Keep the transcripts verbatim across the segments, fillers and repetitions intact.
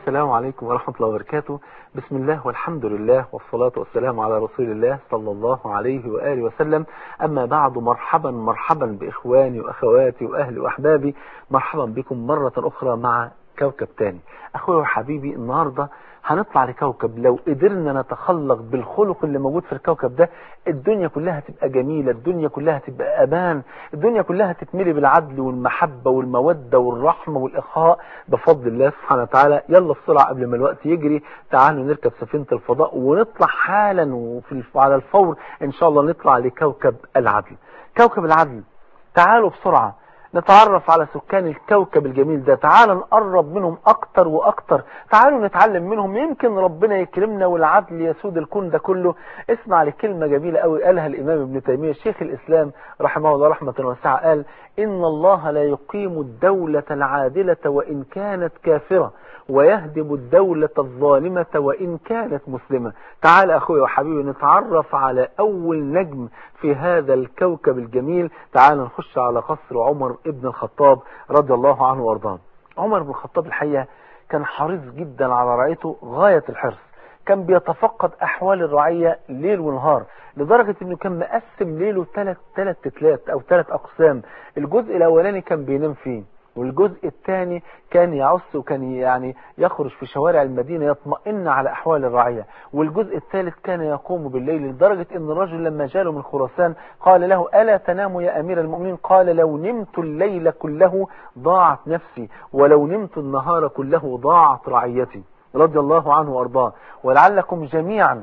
السلام عليكم ورحمة الله وبركاته. بسم الله والحمد لله والصلاة والسلام على رسول الله صلى الله عليه وآله وسلم. أما بعد، مرحبا مرحبا بإخواني وأخواتي وأهلي وأحبابي، مرحبا بكم مرة أخرى مع كوكب تاني. أخوي وحبيبي، النهاردة هنطلع لكوكب لو قدرنا نتخلق بالخلق اللي موجود في الكوكب ده الدنيا كلها تبقى جميلة، الدنيا كلها تبقى أمان، الدنيا كلها تتملي بالعدل والمحبة والمودة والرحمة والإخاء بفضل الله سبحانه وتعالى. يلا بسرعة قبل ما الوقت يجري، تعالوا نركب سفينة الفضاء ونطلع حالا وفي على الفور إن شاء الله نطلع لكوكب العدل. كوكب العدل، تعالوا بسرعة نتعرف على سكان الكوكب الجميل ده، تعالوا نقرب منهم اكتر واكتر، تعالوا نتعلم منهم، يمكن ربنا يكرمنا والعدل يسود الكون ده كله. اسمع لكلمة جميلة قوي قالها الامام ابن تيمية شيخ الاسلام رحمه الله رحمة واسعة، قال: ان الله لا يقيم الدولة العادلة وان كانت كافرة، ويهدم الدولة الظالمة وإن كانت مسلمة. تعال أخوي وحبيبي نتعرف على أول نجم في هذا الكوكب الجميل. تعال نخش على قصر عمر ابن الخطاب رضي الله عنه وارضاه. عمر بن الخطاب الحقيقة كان حريص جدا على رعيته غاية الحرص، كان بيتفقد أحوال الرعية ليل ونهار، لدرجة انه كان مقسم ليله ثلاث ثلاث تتلات او ثلاث اقسام. الجزء الاولاني كان بينام فيه، والجزء الثاني كان يعص وكان يعني يخرج في شوارع المدينة يطمئن على أحوال الرعية، والجزء الثالث كان يقوم بالليل، لدرجة أن الرجل لما جاله من خراسان قال له: ألا تنام يا أمير المؤمنين؟ قال: لو نمت الليل كله ضاعت نفسي، ولو نمت النهار كله ضاعت رعيتي، رضي الله عنه وأرضاه. ولعلكم جميعا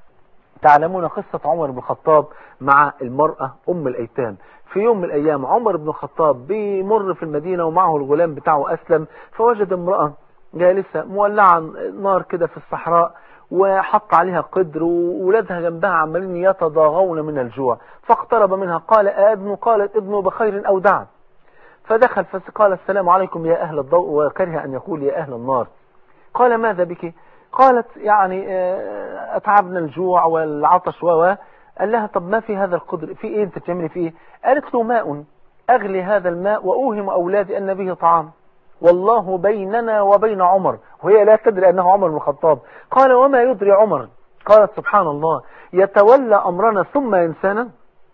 تعلمون قصة عمر بن الخطاب مع المرأة أم الأيتام. في يوم من الأيام عمر بن الخطاب بيمر في المدينة ومعه الغلام بتاعه أسلم، فوجد امرأة جالسة مولعة نار كده في الصحراء وحط عليها قدر، وولادها جنبها عمالين يتضاغون من الجوع، فاقترب منها قال: أبن؟ قالت: ابنه بخير أو دعا. فدخل فقال: السلام عليكم يا أهل الضوء، وكره أن يقول يا أهل النار. قال: ماذا بك؟ قالت: يعني أتعبنا الجوع والعطش. و قال لها: طب ما في هذا القدر، في ايه انت بتعملي فيه؟ قالت له: ماء اغلي هذا الماء واوهم اولادي ان به طعام، والله بيننا وبين عمر، وهي لا تدري انه عمر بن الخطاب. قال: وما يدري عمر؟ قالت: سبحان الله، يتولى امرنا ثم ينسانا،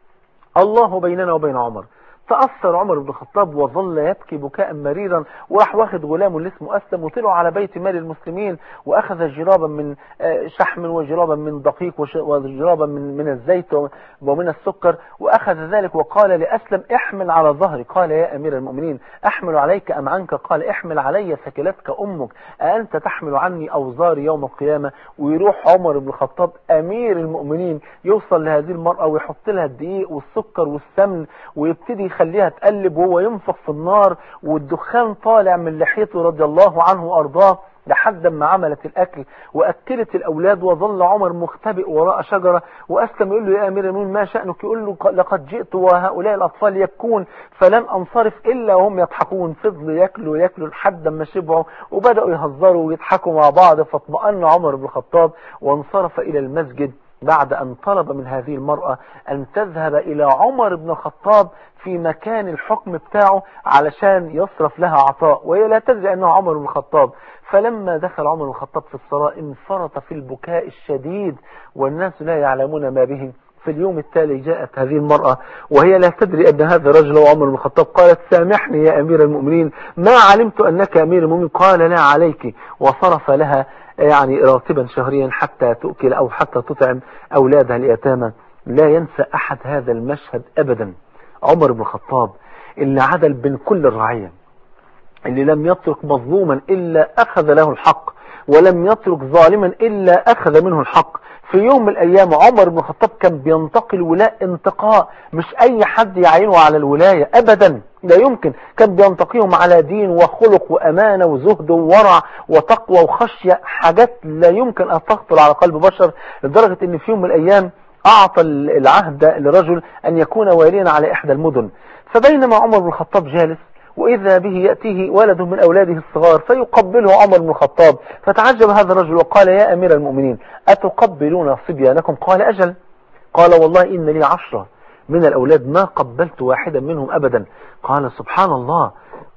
الله بيننا وبين عمر. تأثر عمر بن الخطاب وظل يبكي بكاء مريرا، وراح واخد غلامه اللي اسمه أسلم وطلعوا على بيت مال المسلمين، وأخذ جرابا من شحم وجرابا من دقيق وجرابا من من الزيت ومن السكر، وأخذ ذلك وقال لأسلم: احمل على ظهري. قال: يا أمير المؤمنين أحمل عليك أم عنك؟ قال: احمل علي، ثكلتك أمك، أأنت تحمل عني أوزاري يوم القيامة؟ ويروح عمر بن الخطاب أمير المؤمنين يوصل لهذه المرأة ويحط لها الدقيق والسكر والسمن ويبتدي خليها تقلب، وهو ينفخ في النار والدخان طالع من لحيته رضي الله عنه وأرضاه، لحد ما عملت الأكل وأكلت الأولاد. وظل عمر مختبئ وراء شجرة، وأسلم يقول له: يا أمير المؤمنين ما شأنك؟ يقول له: لقد جئت وهؤلاء الأطفال يبكون فلن أنصرف إلا وهم يضحكون. فضلوا يأكلوا يأكلوا لحد ما شبعوا وبدأوا يهزروا ويضحكوا مع بعض، فاطمأن عمر بن الخطاب وانصرف إلى المسجد بعد أن طلب من هذه المرأة أن تذهب إلى عمر بن الخطاب في مكان الحكم بتاعه علشان يصرف لها عطاء، وهي لا تدري أنه عمر بن الخطاب. فلما دخل عمر بن الخطاب في الصلاة انفرط في البكاء الشديد والناس لا يعلمون ما به. في اليوم التالي جاءت هذه المرأة وهي لا تدري أن هذا الرجل هو عمر بن الخطاب، قالت: سامحني يا أمير المؤمنين، ما علمت أنك أمير المؤمنين. قال: لا عليك، وصرف لها يعني راتبا شهريا حتى تؤكل أو حتى تطعم أولادها اليتامى. لا ينسى أحد هذا المشهد أبدا. عمر بن الخطاب اللي عدل بين كل الرعية، اللي لم يترك مظلوما إلا أخذ له الحق، ولم يترك ظالما إلا أخذ منه الحق. في يوم من الأيام عمر بن الخطاب كان بينتقي الولاء انتقاء، مش أي حد يعينه على الولاية أبدا، لا يمكن، كان بينتقيهم على دين وخلق وأمانة وزهد وورع وتقوى وخشية، حاجات لا يمكن أن تخطر على قلب بشر، لدرجة أن في يوم من الأيام أعطى العهد لرجل أن يكون واليا على إحدى المدن. فبينما عمر بن الخطاب جالس وإذا به يأتيه ولد من أولاده الصغار فيقبله عمر بن الخطاب، فتعجب هذا الرجل وقال: يا أمير المؤمنين أتقبلون صبيانكم؟ قال: أجل. قال: والله إن لي عشرة من الأولاد ما قبلت واحدا منهم أبدا. قال: سبحان الله،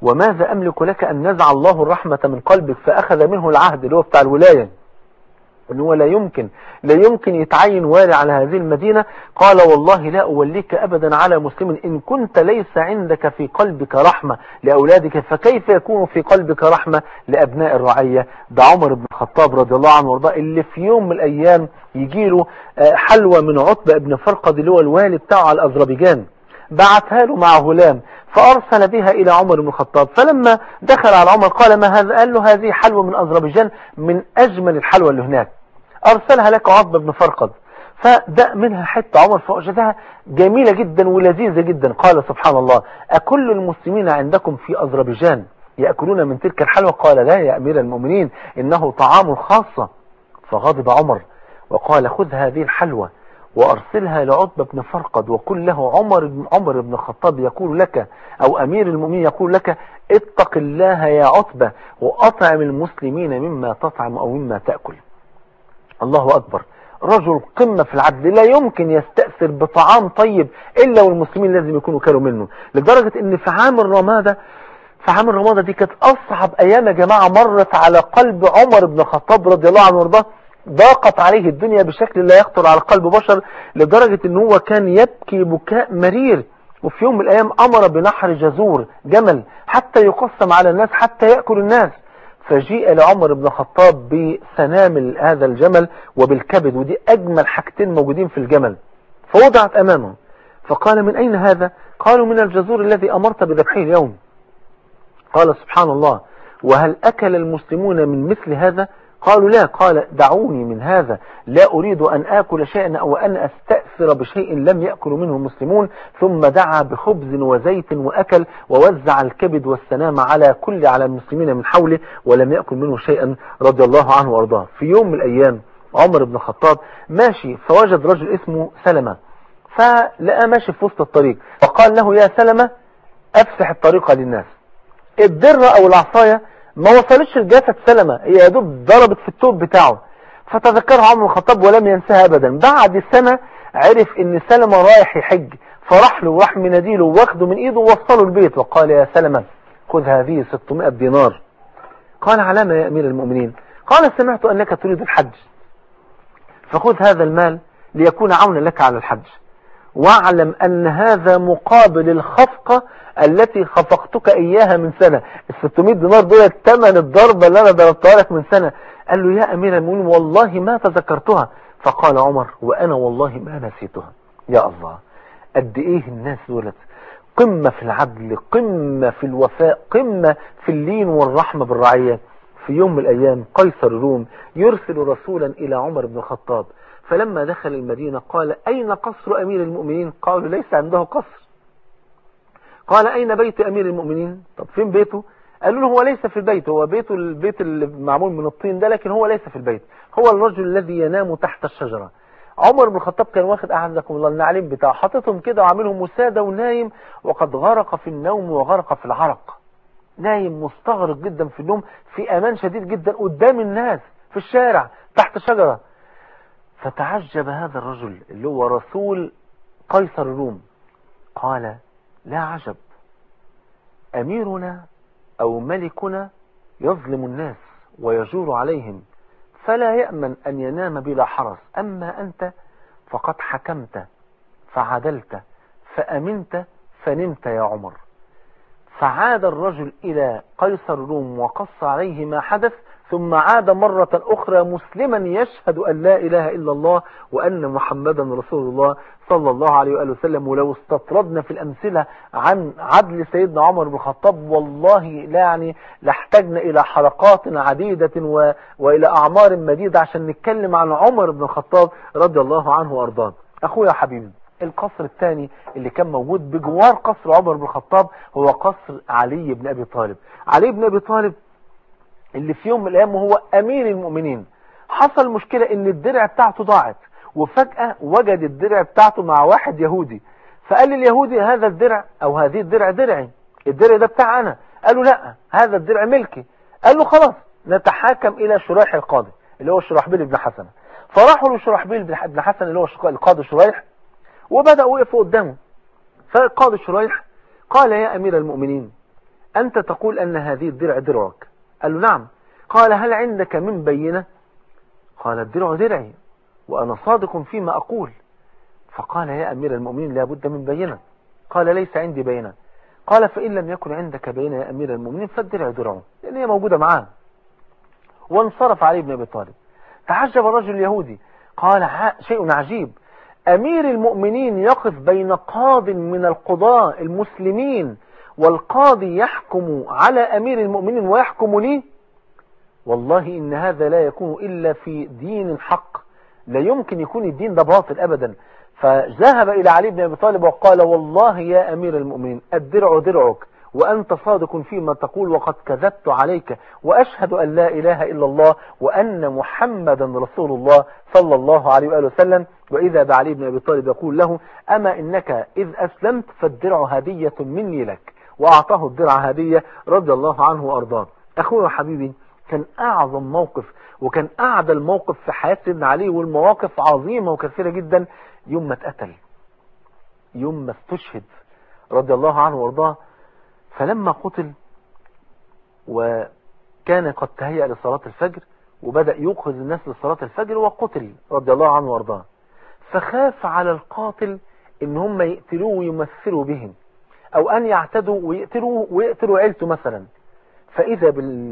وماذا أملك لك أن نزع الله الرحمة من قلبك؟ فأخذ منه العهد اللي هو بتاع الولاية، إن هو لا يمكن لا يمكن يتعين والي على هذه المدينة. قال والله لا أوليك أبدا على مسلم إن كنت ليس عندك في قلبك رحمة لأولادك، فكيف يكون في قلبك رحمة لأبناء الرعية؟ ده عمر بن الخطاب رضي الله عنه وارضاه، اللي في يوم من الأيام يجيله حلوى من عتبة بن فرقد اللي هو الوالي بتاعه على أذربيجان، بعتها له مع غلام فأرسل بها إلى عمر بن الخطاب. فلما دخل على عمر قال ما هذا؟ قال له هذه حلوى من أذربيجان من أجمل الحلوى اللي هناك، أرسلها لك عتبة بن فرقد. فدأ منها حتى عمر فوجدها جميلة جدا ولذيذة جدا. قال سبحان الله أكل المسلمين عندكم في أذربيجان يأكلون من تلك الحلوى؟ قال لا يا أمير المؤمنين إنه طعام خاصة. فغضب عمر وقال خذ هذه الحلوى وأرسلها لعتبة بن فرقد وقل له عمر بن عمر بن الخطاب يقول لك أو أمير المؤمنين يقول لك اتق الله يا عتبة وأطعم المسلمين مما تطعم أو مما تأكل. الله أكبر، رجل قمة في العدل، لا يمكن يستأثر بطعام طيب إلا والمسلمين لازم يكونوا كانوا منه. لدرجة ان في عام الرمادة في عام الرمادة دي كانت أصعب أيام يا جماعة مرت على قلب عمر بن الخطاب رضي الله عنه وارضاه، ضاقت عليه الدنيا بشكل لا يخطر على قلب بشر، لدرجة ان هو كان يبكي بكاء مرير. وفي يوم من الأيام أمر بنحر جزور جمل حتى يقسم على الناس حتى يأكل الناس. فجيء لعمر بن الخطاب بسنامل هذا الجمل وبالكبد، ودي أجمل حاجتين موجودين في الجمل، فوضعت أمامه. فقال من أين هذا؟ قالوا من الجزور الذي أمرت بذبحه اليوم. قال سبحان الله وهل أكل المسلمون من مثل هذا؟ قالوا لا. قال دعوني من هذا، لا أريد أن آكل شيئا أو أن أستأثر بشيء لم يأكل منه المسلمون. ثم دعا بخبز وزيت وأكل ووزع الكبد والسنام على كل على المسلمين من حوله ولم يأكل منه شيئا رضي الله عنه وارضاه. في يوم من الأيام عمر بن الخطاب ماشي فوجد رجل اسمه سلمة، فلقى ماشي في وسط الطريق فقال له يا سلمة أفسح الطريق للناس. الدرة أو العصاية ما وصلتش لجسد سلمة، هي يا دوب ضربت في التوب بتاعه. فتذكرها عمر بن الخطاب ولم ينساها أبدا. بعد سنة عرف ان سلمة رايح يحج، فراح له وراح مناديله واخده من ايده ووصله البيت وقال يا سلمة خذ هذه ستمائة دينار. قال علامة يا أمير المؤمنين؟ قال سمعت أنك تريد الحج، فخذ هذا المال ليكون عونا لك على الحج، واعلم أن هذا مقابل الخفقة التي خفقتك إياها من سنة. الستمائة دينار دول ثمن الضربة اللي أنا ضربتها لك من سنة. قال له يا أمير المؤمنين والله ما تذكرتها. فقال عمر وأنا والله ما نسيتها. يا الله، قد إيه الناس دولت قمة في العدل، قمة في الوفاء، قمة في اللين والرحمة بالرعية. في يوم من الأيام قيصر الروم يرسل رسولا إلى عمر بن الخطاب، فلما دخل المدينة قال أين قصر أمير المؤمنين؟ قالوا ليس عنده قصر. قال أين بيت أمير المؤمنين؟ طب فين بيته؟ قالوا له هو ليس في البيت، هو بيته البيت اللي معمول من الطين ده، لكن هو ليس في البيت، هو الرجل الذي ينام تحت الشجرة. عمر بن الخطاب كان واخد أعزكم الله النعلين بتاعه حاططهم كده وعاملهم مسادة ونايم، وقد غرق في النوم وغرق في العرق، نايم مستغرق جدا في النوم في أمان شديد جدا قدام الناس في الشارع تحت شجرة. فتعجب هذا الرجل اللي هو رسول قيصر الروم، قال لا عجب، أميرنا أو ملكنا يظلم الناس ويجور عليهم فلا يأمن أن ينام بلا حرس، أما أنت فقد حكمت فعدلت فأمنت فنمت يا عمر. فعاد الرجل إلى قيصر الروم وقص عليه ما حدث، ثم عاد مرة أخرى مسلما يشهد أن لا إله إلا الله وأن محمدا رسول الله صلى الله عليه وآله وسلم. ولو استطردنا في الأمثلة عن عدل سيدنا عمر بن الخطاب والله لا يعني لاحتجنا إلى حلقات عديدة و... وإلى أعمار مديدة عشان نتكلم عن عمر بن الخطاب رضي الله عنه وأرضاه. أخويا حبيبي، القصر الثاني اللي كان موجود بجوار قصر عمر بن الخطاب هو قصر علي بن أبي طالب. علي بن أبي طالب اللي في يوم من الأيام وهو أمير المؤمنين حصل مشكلة ان الدرع بتاعته ضاعت، وفجأة وجد الدرع بتاعته مع واحد يهودي، فقال لليهودي هذا الدرع او هذه الدرع درعي، الدرع ده بتاع انا. قال له لا، هذا الدرع ملكي. قال له خلاص نتحاكم الى شريح القاضي اللي هو شرحبيل بن حسن. فراحوا لشرحبيل بن حسن اللي هو القاضي شريح وبدأوا وقفوا قدامه. فالقاضي شريح قال يا أمير المؤمنين أنت تقول أن هذه الدرع درعك؟ قال له نعم. قال هل عندك من بينة؟ قال الدرع درعي وأنا صادق فيما أقول. فقال يا أمير المؤمنين لا بد من بينة. قال ليس عندي بينة. قال فإن لم يكن عندك بينة يا أمير المؤمنين فالدرع درعه، لأن هي موجودة معاه. وانصرف علي بن أبي طالب. تعجب الرجل اليهودي، قال شيء عجيب، أمير المؤمنين يقف بين قاض من القضاة المسلمين والقاضي يحكم على أمير المؤمنين ويحكم لي؟ والله إن هذا لا يكون إلا في دين حق، لا يمكن يكون الدين ده باطل أبدا. فذهب إلى علي بن أبي طالب وقال والله يا أمير المؤمنين الدرع درعك وأنت صادق فيما تقول وقد كذبت عليك، وأشهد أن لا إله إلا الله وأن محمدا رسول الله صلى الله عليه وآله وسلم. وإذا بعلي بن أبي طالب يقول له أما إنك إذ أسلمت فالدرع هدية مني لك، وأعطاه الدرع هدية رضي الله عنه وأرضاه. أخونا حبيبي، كان أعظم موقف وكان أعدل موقف في حياة سيدنا علي، والمواقف عظيمة وكثيرة جدا، يوم ما اتقتل، يوم ما استشهد رضي الله عنه وارضاه. فلما قتل وكان قد تهيأ لصلاة الفجر وبدأ يوقظ الناس لصلاة الفجر وقتل رضي الله عنه وارضاه، فخاف على القاتل ان هم يقتلوه ويمثلوا بهم، او ان يعتدوا ويقتلوه ويقتلوا عيلته مثلا. فإذا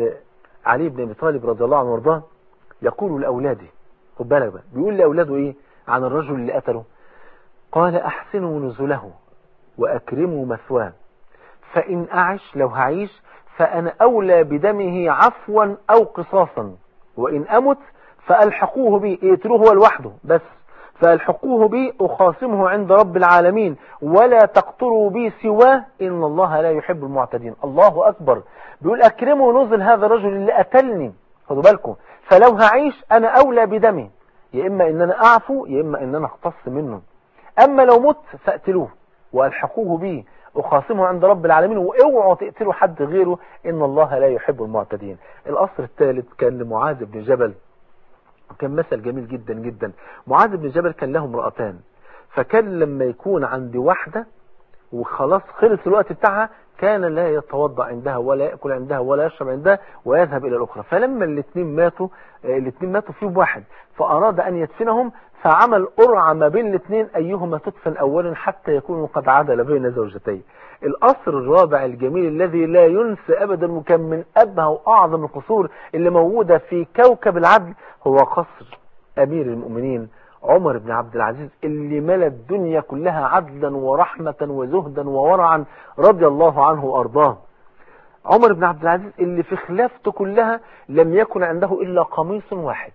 علي بن أبي طالب رضي الله عنه وارضاه يقول لأولاده، خد بالك بقى، بيقول لأولاده إيه عن الرجل اللي قتله؟ قال أحسنوا نزله وأكرموا مثواه، فإن أعش لو هعيش فأنا أولى بدمه عفوا أو قصاصا، وإن أمت فألحقوه بي، اقتلوه هو لوحده بس، فألحقوه بي أخاصمه عند رب العالمين ولا تقتلوا بي سواه إن الله لا يحب المعتدين. الله أكبر. بيقول أكرموا نزل هذا الرجل اللي قتلني، خدوا بالكم، فلو هعيش أنا أولى بدمي، يا إما إن أنا أعفو يا إما إن أنا أختص منه، أما لو مت فأقتلوه وألحقوه بي أخاصمه عند رب العالمين، واوعوا تقتلوا حد غيره إن الله لا يحب المعتدين. الأصل الثالث كان لمعاذ بن جبل، كان مثل جميل جدا جدا. معاذ بن جبل كان له امرأتان، فكان لما يكون عند واحدة وخلاص خلص الوقت بتاعها كان لا يتوضأ عندها ولا يأكل عندها ولا يشرب عندها ويذهب إلى الأخرى. فلما الاثنين ماتوا الاثنين ماتوا فيهم واحد، فأراد أن يدفنهم، فعمل قرعة ما بين الاثنين أيهما تدفن أولا حتى يكونوا قد عدل بين زوجتين. القصر الرابع الجميل الذي لا ينسى أبدا وكان من أبهى وأعظم القصور اللي موجودة في كوكب العدل هو قصر أمير المؤمنين عمر بن عبد العزيز، اللي ملى الدنيا كلها عدلا ورحمة وزهدا وورعا رضي الله عنه وأرضاه. عمر بن عبد العزيز اللي في خلافته كلها لم يكن عنده إلا قميص واحد،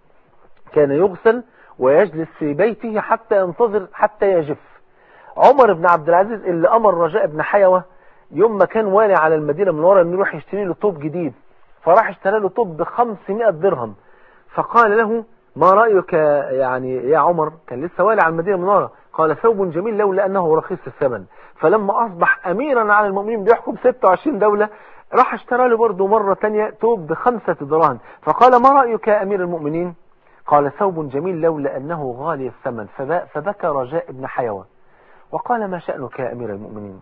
كان يغسل ويجلس في بيته حتى ينتظر حتى يجف. عمر بن عبد العزيز اللي أمر رجاء بن حيوة يوم ما كان والي على المدينة من ورا انه يروح يشتري له طوب جديد، فراح اشترى له طوب ب خمسمائة درهم، فقال له ما رأيك يعني يا عمر؟ كان لسه والي على المدينة منارة. قال ثوب جميل لولا أنه رخيص الثمن. فلما أصبح أميرا على المؤمنين بيحكم ستة وعشرين دولة راح اشترى له برضه مرة تانية ثوب بخمسة دراهم، فقال ما رأيك يا أمير المؤمنين؟ قال ثوب جميل لولا أنه غالي الثمن. فبكى رجاء بن حيوة وقال ما شأنك يا أمير المؤمنين؟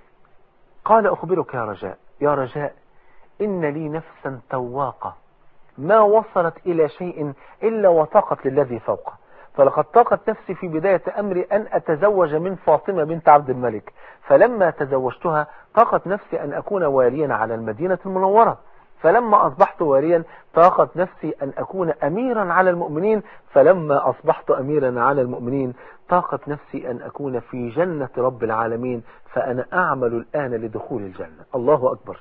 قال أخبرك يا رجاء، يا رجاء إن لي نفسا تواقة ما وصلت إلى شيء إلا وطاقت للذي فوقه، فلقد طاقت نفسي في بداية أمري أن أتزوج من فاطمة بنت عبد الملك، فلما تزوجتها طاقت نفسي أن أكون واليا على المدينة المنورة، فلما أصبحت واليا طاقت نفسي أن أكون أميرا على المؤمنين، فلما أصبحت أميرا على المؤمنين طاقت نفسي أن أكون في جنة رب العالمين، فأنا أعمل الآن لدخول الجنة. الله أكبر.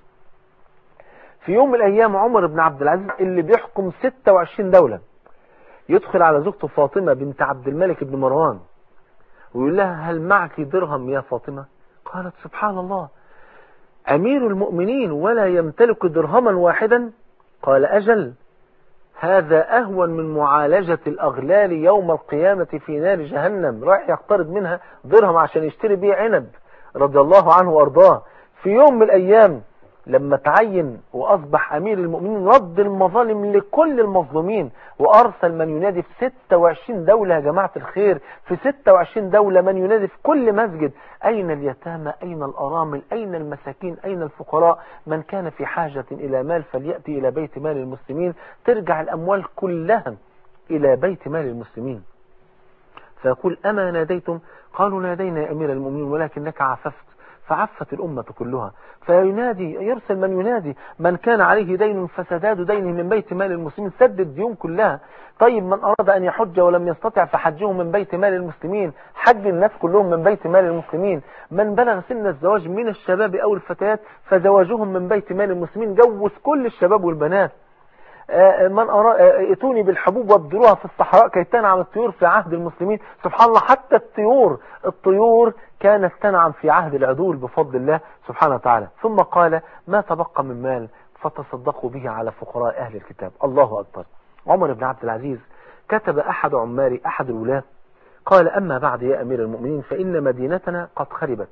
في يوم من الأيام عمر بن عبد العزيز اللي بيحكم ستة وعشرين دولة يدخل على زوجته فاطمة بنت عبد الملك بن مروان ويقول لها هل معك درهم يا فاطمة؟ قالت سبحان الله، أمير المؤمنين ولا يمتلك درهما واحدا؟ قال أجل، هذا أهون من معالجة الأغلال يوم القيامة في نار جهنم. راح يقترض منها درهم عشان يشتري بيه عنب رضي الله عنه وأرضاه. في يوم من الأيام لما تعين وأصبح أمير المؤمنين رد المظالم لكل المظلومين، وأرسل من ينادي في ستة وعشرين دولة يا جماعة الخير، في ستة وعشرين دولة من ينادي في كل مسجد: أين اليتامى، أين الأرامل، أين المساكين، أين الفقراء، من كان في حاجة إلى مال فليأتي إلى بيت مال المسلمين. ترجع الأموال كلها إلى بيت مال المسلمين. فيقول: أما ناديتم؟ قالوا: نادينا يا أمير المؤمنين ولكنك عففت، فعفت الأمة كلها. فينادي، يرسل من ينادي: من كان عليه دين فسداد دينه من بيت مال المسلمين، سد الديون كلها. طيب من أراد أن يحج ولم يستطع فحجه من بيت مال المسلمين، حج الناس كلهم من بيت مال المسلمين. من بلغ سن الزواج من الشباب أو الفتيات فزواجهم من بيت مال المسلمين، جوز كل الشباب والبنات. من أرى ائتوني بالحبوب وابدروها في الصحراء كي تنعم الطيور في عهد المسلمين. سبحان الله، حتى الطيور الطيور كانت تنعم في عهد العدول بفضل الله سبحانه وتعالى. ثم قال: ما تبقى من مال فتصدقوا به على فقراء أهل الكتاب. الله أكبر. عمر بن عبد العزيز كتب أحد عماري أحد الولاة قال: أما بعد يا أمير المؤمنين فإن مدينتنا قد خربت،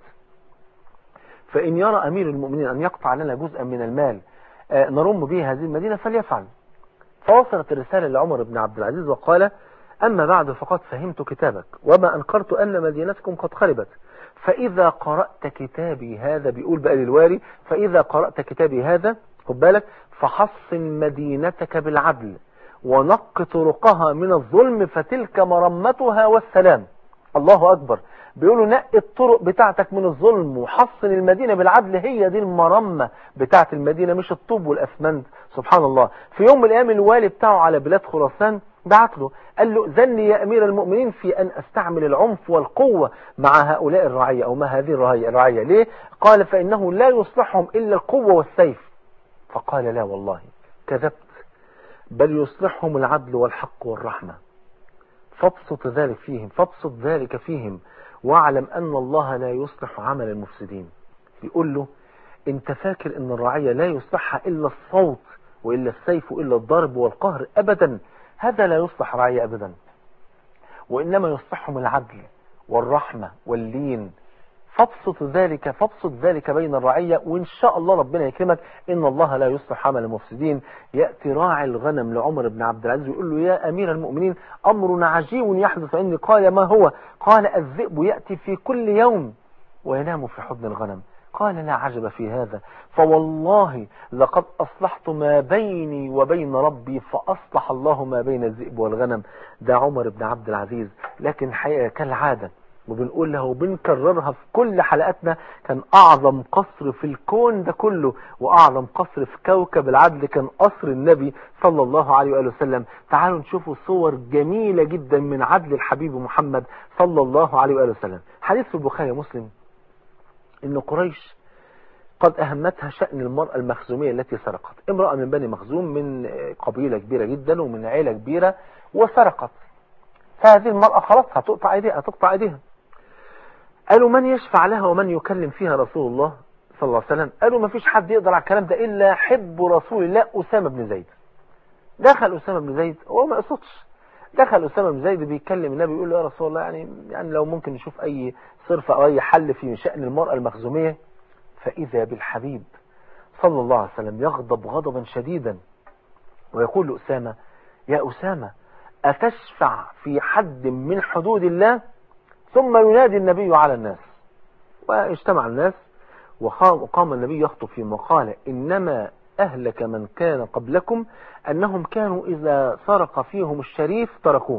فإن يرى أمير المؤمنين أن يقطع لنا جزءا من المال نرم به هذه المدينة فليفعل. فوصلت الرسالة لعمر بن عبد العزيز وقال: أما بعد فقد فهمت كتابك وما أنكرت أن مدينتكم قد خربت، فإذا قرأت كتابي هذا، بيقول بقى للوالي: فإذا قرأت كتابي هذا خد بالك فحصن مدينتك بالعدل ونق طرقها من الظلم فتلك مرمتها والسلام. الله أكبر. بيقولوا: نقي الطرق بتاعتك من الظلم وحصن المدينة بالعدل، هي دي المرمة بتاعت المدينة مش الطوب والأسمنت. سبحان الله. في يوم من الأيام الوالي بتاعه على بلاد خراسان بعت له قال له: ذني يا أمير المؤمنين في أن أستعمل العنف والقوة مع هؤلاء الرعية أو مع هذه الرعية. ليه؟ قال: فإنه لا يصلحهم إلا القوة والسيف. فقال: لا والله كذبت، بل يصلحهم العدل والحق والرحمة، فابسط ذلك فيهم فابسط ذلك فيهم واعلم أن الله لا يصلح عمل المفسدين. يقول له: انت فاكر ان الرعية لا يصلحها إلا الصوت وإلا السيف وإلا الضرب والقهر؟ أبدا، هذا لا يصلح رعية أبدا، وإنما يصلحهم العدل والرحمة واللين. فابسط ذلك فابسط ذلك بين الرعية، وإن شاء الله ربنا يكرمك. إن الله لا يصلح عمل المفسدين. يأتي راعي الغنم لعمر بن عبد العزيز ويقول له: يا أمير المؤمنين أمر عجيب يحدث عندي. قال: ما هو؟ قال: الذئب يأتي في كل يوم وينام في حضن الغنم. قال: لا عجب في هذا، فوالله لقد أصلحت ما بيني وبين ربي فأصلح الله ما بين الذئب والغنم. ده عمر بن عبد العزيز. لكن حقيقة كالعادة وبنقول له وبنكررها في كل حلقاتنا، كان أعظم قصر في الكون ده كله وأعظم قصر في كوكب العدل كان قصر النبي صلى الله عليه وآله وسلم. تعالوا نشوفوا صور جميلة جدا من عدل الحبيب محمد صلى الله عليه وآله وسلم. حديث في البخاري ومسلم إن قريش قد أهمتها شأن المرأة المخزومية التي سرقت. امرأة من بني مخزوم من قبيلة كبيرة جدا ومن عيلة كبيرة وسرقت. فهذه المرأة خلاص هتقطع ايديها هتقطع ايديها. قالوا: من يشفع لها ومن يكلم فيها رسول الله صلى الله عليه وسلم؟ قالوا: ما فيش حد يقدر على الكلام ده إلا حب رسول الله أسامة بن زيد. دخل أسامة بن زيد، هو ما قصدش، دخل أسامة بن زيد بيكلم النبي يقول له: يا رسول الله، يعني يعني لو ممكن نشوف أي صرفة أو أي حل في شأن المرأة المخزومية. فإذا بالحبيب صلى الله عليه وسلم يغضب غضبا شديدا ويقول لأسامة: يا أسامة، أتشفع في حد من حدود الله؟ ثم ينادي النبي على الناس. واجتمع الناس وقام النبي يخطب فيهم وقال: إنما أهلك من كان قبلكم أنهم كانوا إذا سرق فيهم الشريف تركوه،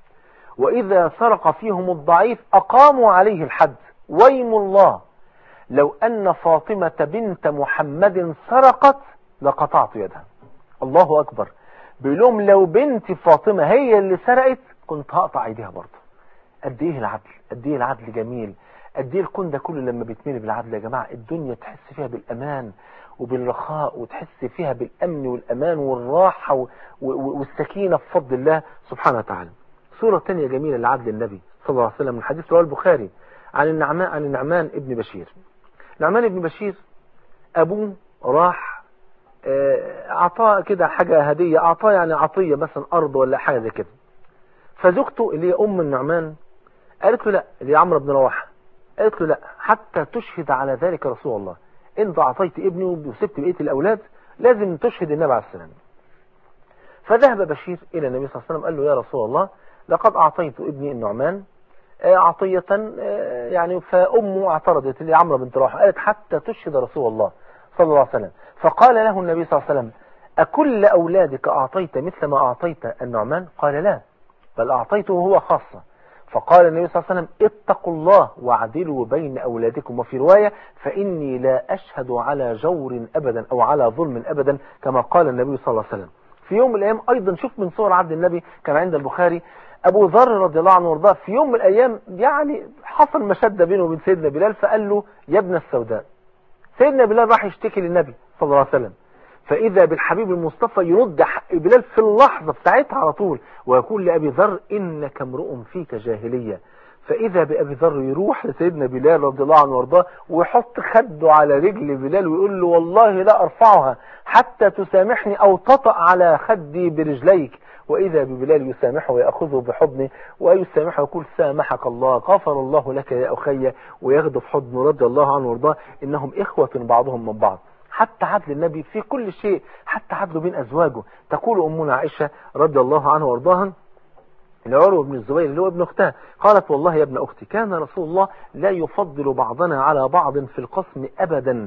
وإذا سرق فيهم الضعيف أقاموا عليه الحد. ويم الله لو أن فاطمة بنت محمد سرقت لقطعت يدها. الله أكبر. بيقول لهم: لو بنت فاطمة هي اللي سرقت كنت هقطع ايديها برضه. قد ايه العدل، قد ايه العدل جميل، قد ايه الكون ده كله لما بيتملي بالعدل يا جماعة الدنيا تحس فيها بالأمان وبالرخاء، وتحس فيها بالأمن والأمان والراحة والسكينة بفضل الله سبحانه وتعالى. صورة تانية جميلة لعدل النبي صلى الله عليه وسلم من حديث رواه البخاري عن النعمان عن النعمان ابن بشير. النعمان ابن بشير أبوه راح أعطاه كده حاجة هدية، أعطاه يعني عطية مثلا أرض ولا حاجة زي كده. فزوجته اللي هي أم النعمان قالت له لا، اللي هي عمرو بن رواحة قالت له لا حتى تشهد على ذلك رسول الله، انت اعطيت ابني وسبت بقيه الاولاد، لازم تشهد النبي عليه السلام. فذهب بشير الى النبي صلى الله عليه وسلم قال له يا رسول الله لقد اعطيت ابني النعمان عطية، يعني فامه اعترضت اللي عمرو بنت رواحه قالت حتى تشهد رسول الله صلى الله عليه وسلم. فقال له النبي صلى الله عليه وسلم اكل اولادك اعطيت مثل ما اعطيت النعمان؟ قال لا، بل اعطيته هو خاصة. فقال النبي صلى الله عليه وسلم اتقوا الله واعدلوا بين أولادكم، وفي رواية فإني لا أشهد على جور أبدا أو على ظلم أبدا، كما قال النبي صلى الله عليه وسلم. في يوم من الأيام أيضا شوف من صور عبد النبي كما عند البخاري، أبو ذر رضي الله عنه وارضاه في يوم من الأيام يعني حصل مشدة بينه وبين سيدنا بلال، فقال له يا ابن السوداء. سيدنا بلال راح يشتكي للنبي صلى الله عليه وسلم، فإذا بالحبيب المصطفى يرد حق بلال في اللحظة بتاعتها على طول، ويقول لأبي ذر إنك امرؤ فيك جاهلية. فإذا بأبي ذر يروح لسيدنا بلال رضي الله عنه وارضاه ويحط خده على رجل بلال ويقول له والله لا أرفعها حتى تسامحني أو تطأ على خدي برجليك. وإذا ببلال يسامحه ويأخذه بحضنه ويسامحه ويقول سامحك الله غفر الله لك يا أخي، وياخده في حضنه رضي الله عنه وارضاه. إنهم إخوة بعضهم من بعض. حتى عدل النبي في كل شيء، حتى عدله بين أزواجه. تقول أمنا عائشة رضي الله عنها وارضاها لعروة بن الزبير اللي هو ابن أختها، قالت والله يا ابن أختي كان رسول الله لا يفضل بعضنا على بعض في القسم أبدا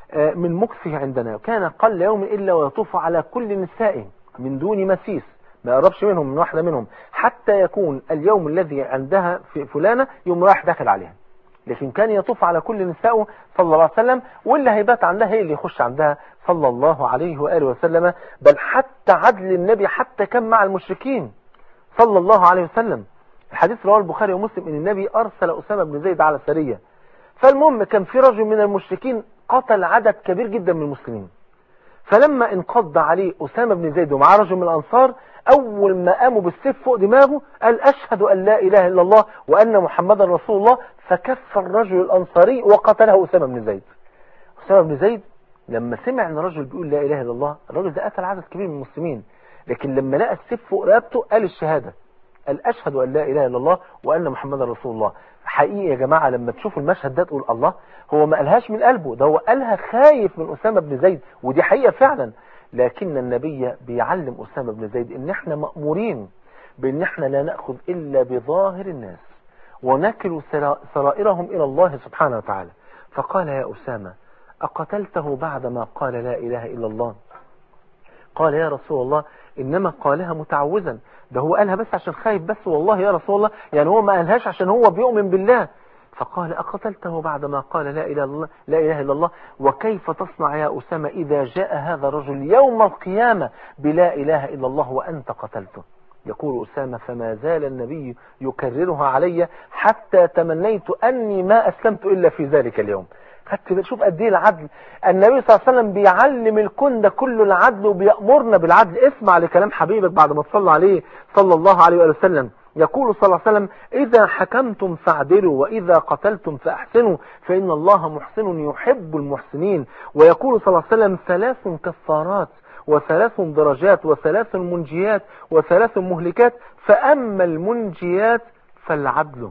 من مكثه عندنا، كان قل يوم إلا ويطوف على كل نسائه من دون مسيس، ما يقربش منهم من واحدة منهم حتى يكون اليوم الذي عندها في فلانة يوم رايح داخل عليها. لكن كان يطوف على كل نسائه صلى الله عليه وسلم، واللي هيبات عندها هي اللي يخش عندها صلى الله عليه وآله وسلم. بل حتى عدل النبي حتى كان مع المشركين صلى الله عليه وسلم. الحديث رواه البخاري ومسلم ان النبي ارسل اسامه بن زيد على سريه، فالمهم كان في رجل من المشركين قتل عدد كبير جدا من المسلمين، فلما انقض عليه اسامه بن زيد ومعاه رجل من الانصار، اول ما قاموا بالسيف فوق دماغه قال اشهد ان لا اله الا الله وان محمدا رسول الله، فكف الرجل الانصاري وقتله اسامه بن زيد. اسامه بن زيد لما سمع ان الرجل بيقول لا اله الا الله، الرجل ده قتل عدد كبير من المسلمين، لكن لما لقى السيف فوق رقبته قال الشهاده، قال اشهد ان لا اله الا الله وان محمدا رسول الله. حقيقي يا جماعه لما تشوفوا المشهد ده تقول الله، هو ما قالهاش من قلبه، ده هو قالها خايف من اسامه بن زيد، ودي حقيقه فعلا. لكن النبي بيعلم اسامه بن زيد ان احنا مأمورين بان احنا لا ناخذ الا بظاهر الناس ونكل سرائرهم الى الله سبحانه وتعالى. فقال يا اسامه اقتلته بعدما قال لا اله الا الله؟ قال يا رسول الله انما قالها متعوذا، ده هو قالها بس عشان خايف بس، والله يا رسول الله يعني هو ما قالهاش عشان هو بيؤمن بالله. فقال اقتلته بعدما قال لا اله الا الله لا اله الا الله؟ وكيف تصنع يا اسامه اذا جاء هذا الرجل يوم القيامه بلا اله الا الله وانت قتلته؟ يقول اسامه فما زال النبي يكررها علي حتى تمنيت اني ما اسلمت الا في ذلك اليوم. خدت شوف قد ايه العدل. النبي صلى الله عليه وسلم بيعلم الكون ده كله العدل وبيأمرنا بالعدل. اسمع لكلام حبيبك بعد ما تصلى عليه صلى الله عليه وسلم. يقول صلى الله عليه وسلم إذا حكمتم فاعدلوا وإذا قتلتم فأحسنوا فإن الله محسن يحب المحسنين. ويقول صلى الله عليه وسلم ثلاث كفارات وثلاث درجات وثلاث منجيات وثلاث مهلكات، فأما المنجيات فالعدل.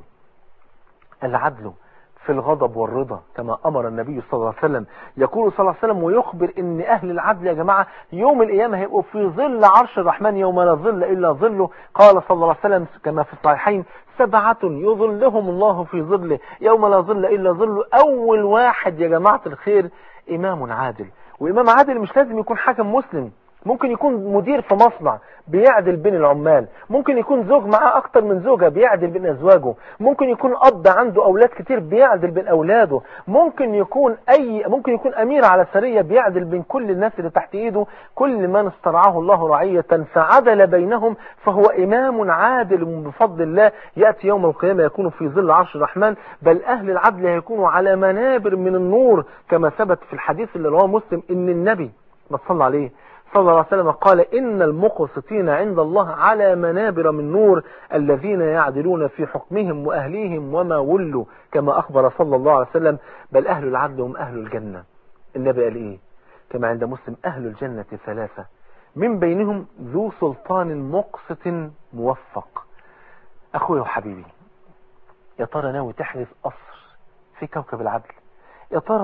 العدل في الغضب والرضا كما أمر النبي صلى الله عليه وسلم. يقول صلى الله عليه وسلم ويخبر ان أهل العدل يا جماعة يوم القيامة هيبقوا في ظل عرش الرحمن يوم لا ظل إلا ظله. قال صلى الله عليه وسلم كما في الصحيحين سبعة يظلهم الله في ظله يوم لا ظل إلا ظله. أول واحد يا جماعة الخير إمام عادل. وإمام عادل مش لازم يكون حاكم مسلم، ممكن يكون مدير في مصنع بيعدل بين العمال، ممكن يكون زوج معاه اكتر من زوجة بيعدل بين ازواجه، ممكن يكون اب عنده اولاد كتير بيعدل بين اولاده، ممكن يكون اي ممكن يكون امير على سرية بيعدل بين كل الناس اللي تحت ايده. كل من استرعاه الله رعية فعدل بينهم فهو امام عادل بفضل الله، يأتي يوم القيامة يكون في ظل عرش الرحمن. بل اهل العدل هيكونوا على منابر من النور كما ثبت في الحديث اللي رواه مسلم ان النبي ما صلى عليه صلى الله عليه وسلم قال إن المقسطين عند الله على منابر من نور الذين يعدلون في حكمهم وأهليهم وما ولوا كما أخبر صلى الله عليه وسلم. بل أهل العدل هم أهل الجنة. النبي قال إيه كما عند مسلم أهل الجنة ثلاثة من بينهم ذو سلطان مقسط موفق. أخوي وحبيبي يا ترى ناوي تحرز قصر في كوكب العدل؟ يا ترى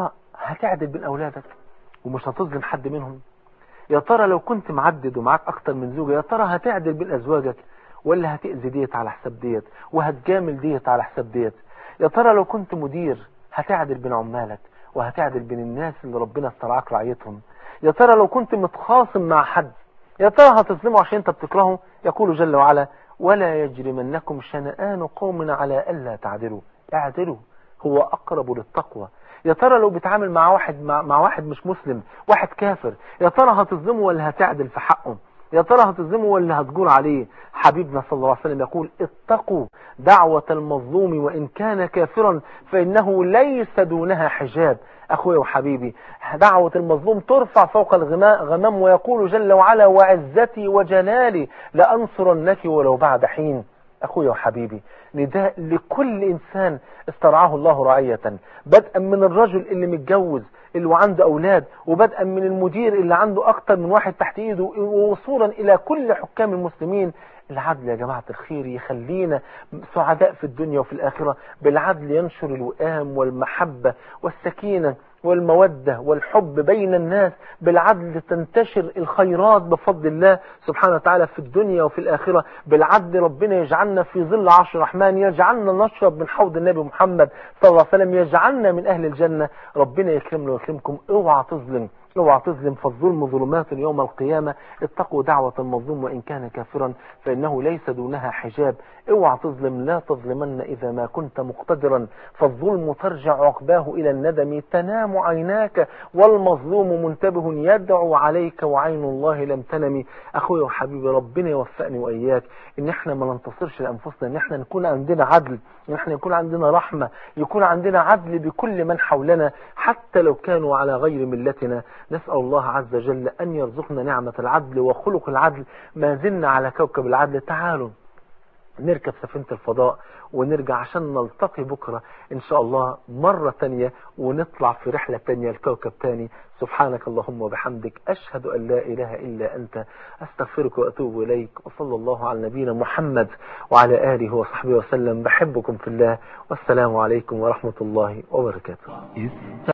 هتعدل بين أولادك ومش هتظلم حد منهم؟ يا ترى لو كنت معدد ومعاك أكتر من زوجة، يا ترى هتعدل بين أزواجك ولا هتأذي ديت على حساب ديت وهتجامل ديت على حساب ديت؟ يا ترى لو كنت مدير هتعدل بين عمالك وهتعدل بين الناس اللي ربنا استرعاك رعيتهم؟ يا ترى لو كنت متخاصم مع حد، يا ترى هتظلمه عشان انت بتكرهه؟ يقول جل وعلا: ولا يجرمنكم شنآن قوم على ألا تعدلوا، اعدلوا هو أقرب للتقوى. يا ترى لو بتعامل مع واحد مع, مع واحد مش مسلم، واحد كافر، يا ترى هتظلمه ولا هتعدل في حقه؟ يا ترى هتظلمه ولا هتجور عليه؟ حبيبنا صلى الله عليه وسلم يقول: اتقوا دعوة المظلوم وإن كان كافرا فإنه ليس دونها حجاب. أخوي وحبيبي، دعوة المظلوم ترفع فوق الغمام، ويقول جل وعلا: وعزتي وجلالي لأنصرنك ولو بعد حين. أخوي وحبيبي، نداء لكل إنسان استرعاه الله رعية، بدءا من الرجل اللي متجوز اللي عنده أولاد، وبدءا من المدير اللي عنده أكتر من واحد تحت إيده، ووصولا إلى كل حكام المسلمين. العدل يا جماعة الخير يخلينا سعداء في الدنيا وفي الآخرة. بالعدل ينشر الوئام والمحبة والسكينة والمودة والحب بين الناس. بالعدل تنتشر الخيرات بفضل الله سبحانه وتعالى في الدنيا وفي الآخرة. بالعدل ربنا يجعلنا في ظل عرش الرحمن، يجعلنا نشرب من حوض النبي محمد صلى الله عليه وسلم، يجعلنا من أهل الجنة. ربنا يكرمنا ويكرمكم. اوعى تظلم، اوعى تظلم، فالظلم ظلمات يوم القيامة. اتقوا دعوة المظلوم وإن كان كافرا فإنه ليس دونها حجاب. اوعى تظلم، لا تظلمن إذا ما كنت مقتدرا، فالظلم ترجع عقباه إلى الندم. تنام عيناك والمظلوم منتبه يدعو عليك وعين الله لم تنم. أخوي وحبيبي، ربنا يوفقني وإياك إن احنا ما ننتصرش لأنفسنا، إن احنا نكون عندنا عدل، إن احنا يكون عندنا رحمة، يكون عندنا عدل بكل من حولنا حتى لو كانوا على غير ملتنا. نسأل الله عز وجل أن يرزقنا نعمة العدل وخلق العدل. ما زلنا على كوكب العدل. تعالوا نركب سفينة الفضاء ونرجع عشان نلتقي بكرة إن شاء الله مرة تانية، ونطلع في رحلة تانية لكوكب تاني. سبحانك اللهم وبحمدك، أشهد أن لا إله إلا أنت، أستغفرك وأتوب إليك. وصلى الله على نبينا محمد وعلى آله وصحبه وسلم. بحبكم في الله، والسلام عليكم ورحمة الله وبركاته.